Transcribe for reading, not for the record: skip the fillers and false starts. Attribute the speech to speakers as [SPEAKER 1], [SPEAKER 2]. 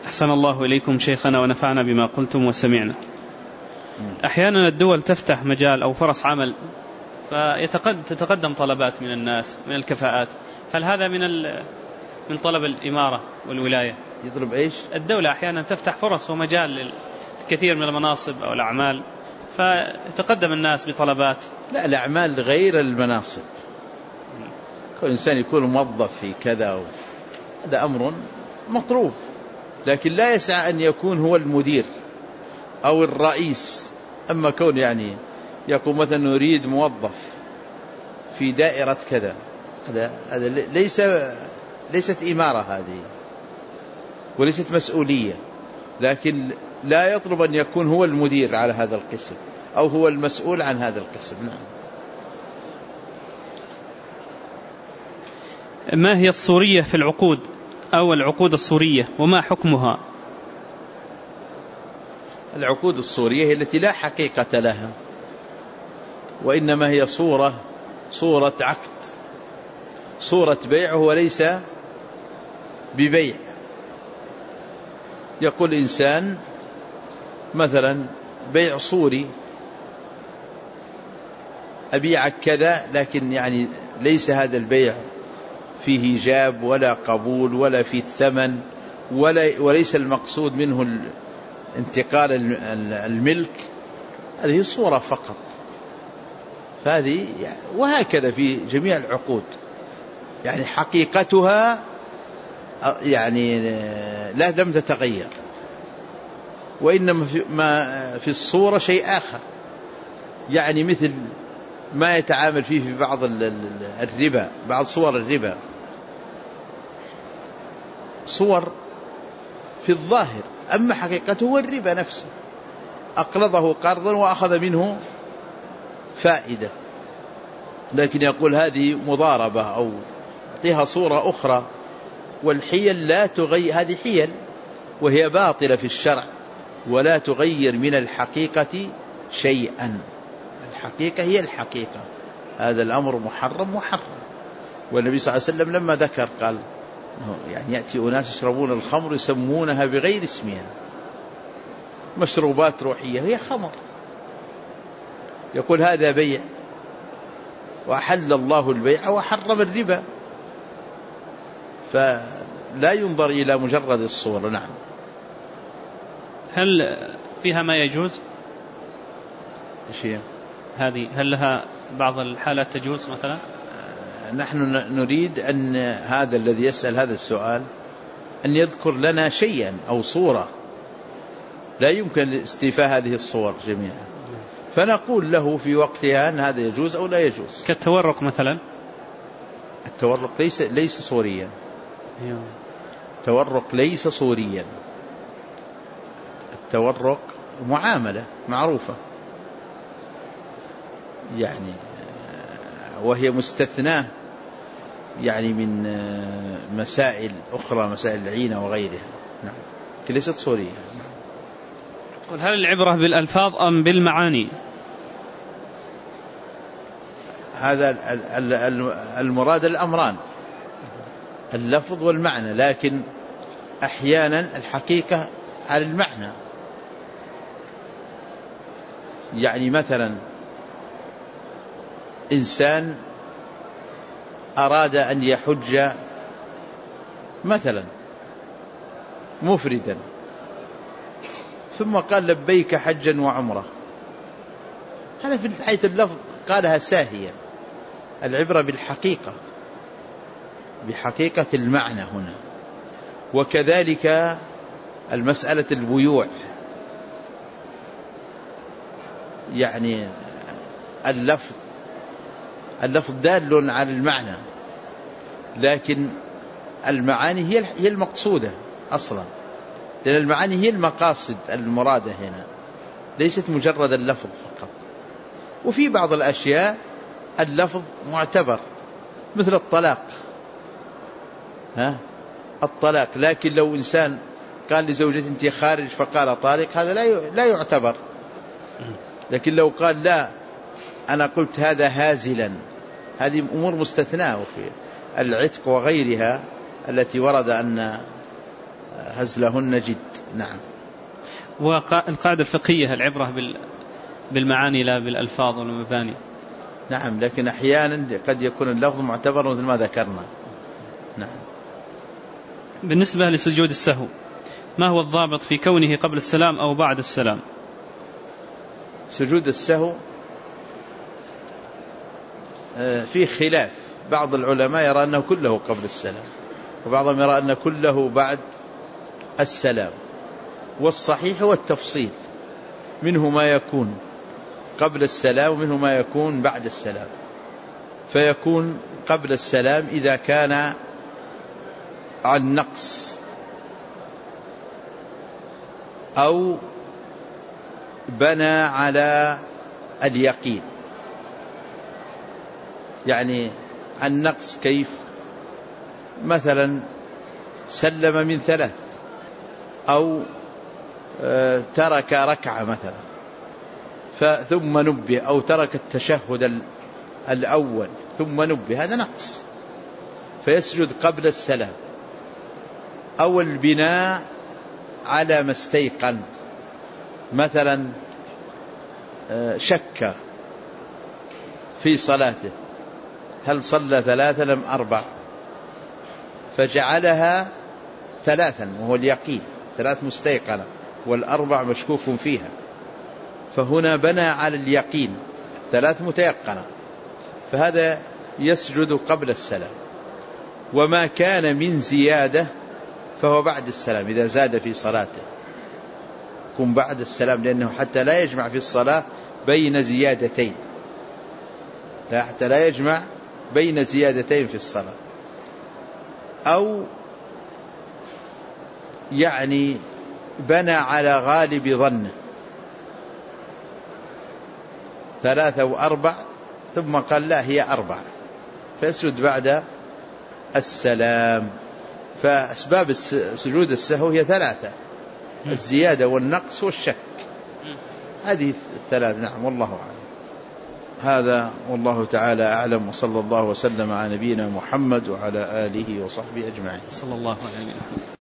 [SPEAKER 1] أحسن الله إليكم شيخنا ونفعنا بما قلتم وسمعنا. أحيانا الدول تفتح مجال أو فرص عمل فتتقدم طلبات من الناس من الكفاءات، فهذا من طلب الإمارة والولاية؟
[SPEAKER 2] يطلب إيش؟
[SPEAKER 1] الدولة أحيانا تفتح فرص ومجال لكثير من المناصب أو الأعمال فتقدم الناس بطلبات.
[SPEAKER 2] لا، الأعمال غير المناصب. كل إنسان يكون موظف في كذا هذا أمر مطلوب، لكن لا يسعى أن يكون هو المدير أو الرئيس. أما كون يقول مثلا نريد موظف في دائرة كذا، هذا ليست إمارة هذه وليست مسؤولية، لكن لا يطلب أن يكون هو المدير على هذا القسم أو هو المسؤول عن هذا القسم. نعم.
[SPEAKER 1] ما هي الصورية في العقود أو العقود الصورية وما حكمها؟
[SPEAKER 2] العقود الصورية هي التي لا حقيقة لها، وإنما هي صورة عقد، صورة بيع وليس ببيع. يقول إنسان مثلا بيع صوري، أبيعك كذا، لكن ليس هذا البيع فيه جاب ولا قبول ولا فيه الثمن وليس المقصود منه انتقال الملك، هذه صورة فقط. فهذه وهكذا في جميع العقود، حقيقتها لم تتغير، وإنما في الصورة شيء آخر. مثل ما يتعامل فيه في بعض الربا، بعض صور الربا صور في الظاهر، أما حقيقته هو الربا نفسه، أقرضه قرضا وأخذ منه فائدة، لكن يقول هذه مضاربة أو يعطيها صورة أخرى. والحيل لا تغير، هذه حيل وهي باطلة في الشرع ولا تغير من الحقيقة شيئا. الحقيقة هي الحقيقة، هذا الأمر محرم. والنبي صلى الله عليه وسلم لما ذكر قال يأتي أناس يشربون الخمر يسمونها بغير اسمها، مشروبات روحية هي خمر، يقول هذا بيع، وأحل الله البيع وحرم الربا، فلا ينظر إلى مجرد الصورة. نعم.
[SPEAKER 1] هل فيها ما يجوز؟ هذه هل لها بعض الحالات تجوز مثلا؟
[SPEAKER 2] نحن نريد أن هذا الذي يسأل هذا السؤال أن يذكر لنا شيئا أو صورة، لا يمكن استيفاء هذه الصور جميعا، فنقول له في وقتها أن هذا يجوز أو لا يجوز.
[SPEAKER 1] كالتورق مثلا؟
[SPEAKER 2] التورق ليس صوريا. التورق ليس صوريا، التورق معاملة معروفة وهي مستثناة من مسائل أخرى، مسائل العينة وغيرها. نعم، ليست صورية.
[SPEAKER 1] قل هل العبرة بالألفاظ أم بالمعاني؟
[SPEAKER 2] هذا المراد الأمران، اللفظ والمعنى، لكن أحيانا الحقيقة على المعنى. مثلا إنسان أراد أن يحج مثلا مفردا، ثم قال لبيك حجا وعمرة، هذا في حيث اللفظ قالها ساهيا. العبرة بالحقيقة، بحقيقة المعنى هنا. وكذلك المسألة البيوع، اللفظ دال على المعنى، لكن المعاني هي المقصودة أصلا، لأن المعاني هي المقاصد المرادة هنا، ليست مجرد اللفظ فقط. وفي بعض الأشياء اللفظ معتبر، مثل الطلاق، لكن لو إنسان قال لزوجته أنت خارج فقال طالق، هذا لا يعتبر. لكن لو قال لا أنا قلت هذا هازلا، هذه أمور مستثناة. وفي العتق وغيرها التي ورد أن هزلهن جد. نعم.
[SPEAKER 1] والقاعدة الفقهية العبرة بالمعاني لا بالألفاظ والمباني.
[SPEAKER 2] نعم، لكن أحيانا قد يكون اللفظ معتبر مثل ما ذكرنا. نعم.
[SPEAKER 1] بالنسبة لسجود السهو، ما هو الضابط في كونه قبل السلام أو بعد السلام؟
[SPEAKER 2] سجود السهو في خلاف، بعض العلماء يرى أنه كله قبل السلام، وبعضهم يرى أنه كله بعد السلام، والصحيح هو التفصيل، منه ما يكون قبل السلام ومنه ما يكون بعد السلام. فيكون قبل السلام إذا كان عن نقص أو بنى على اليقين. يعني عن نقص كيف؟ مثلا سلم من 3 أو ترك ركعة مثلا ثم نبه، أو ترك التشهد الأول ثم نبه، هذا نقص، فيسجد قبل السلام. أو البناء على ما استيقن، مثلا شك في صلاته هل صلى 3 أم 4، فجعلها 3 وهو اليقين، 3 مستيقنة والأربع مشكوك فيها، فهنا بنى على اليقين 3 متيقنة، فهذا يسجد قبل السلام. وما كان من زيادة فهو بعد السلام، إذا زاد في صلاته يكون بعد السلام، لأنه حتى لا يجمع في الصلاة بين زيادتين، حتى لا يجمع بين زيادتين في الصلاة. أو يعني بنى على غالب ظنه 3 و4 ثم قال لا هي 4، فيسجد بعد السلام. فأسباب سجود السهو هي 3: الزيادة والنقص والشك، هذه 3. نعم، والله أعلم. هذا والله تعالى أعلم، وصلى الله وسلم على نبينا محمد وعلى آله وصحبه أجمعين.
[SPEAKER 1] صلى الله عليه وسلم.